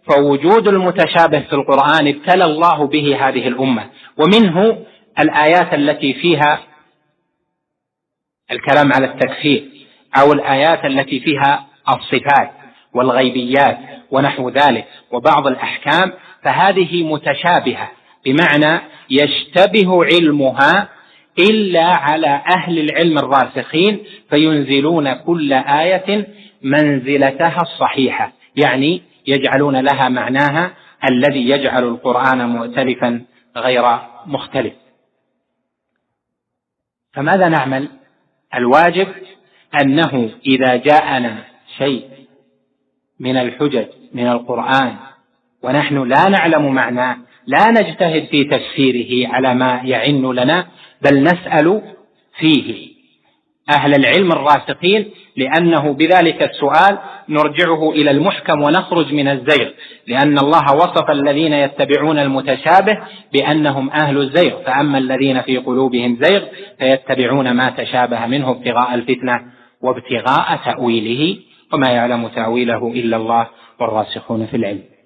فوجود المتشابه في القرآن ابتلى الله به هذه الأمة، ومنه الآيات التي فيها الكلام على التكفير، أو الآيات التي فيها الصفات والغيبيات ونحو ذلك وبعض الأحكام، فهذه متشابهة، بمعنى يشتبه علمها إلا على أهل العلم الراسخين، فينزلون كل آية منزلتها الصحيحة، يعني يجعلون لها معناها الذي يجعل القرآن مؤتلفا غير مختلف. فماذا نعمل؟ الواجب أنه إذا جاءنا شيء من الحجج من القرآن ونحن لا نعلم معناه، لا نجتهد في تفسيره على ما يعن لنا، بل نسأل فيه أهل العلم الراسخين، لأنه بذلك السؤال نرجعه إلى المحكم ونخرج من الزيغ، لأن الله وصف الذين يتبعون المتشابه بأنهم أهل الزيغ، فأما الذين في قلوبهم زيغ فيتبعون ما تشابه منه ابتغاء الفتنة وابتغاء تأويله، وما يعلم تأويله إلا الله والراسخون في العلم.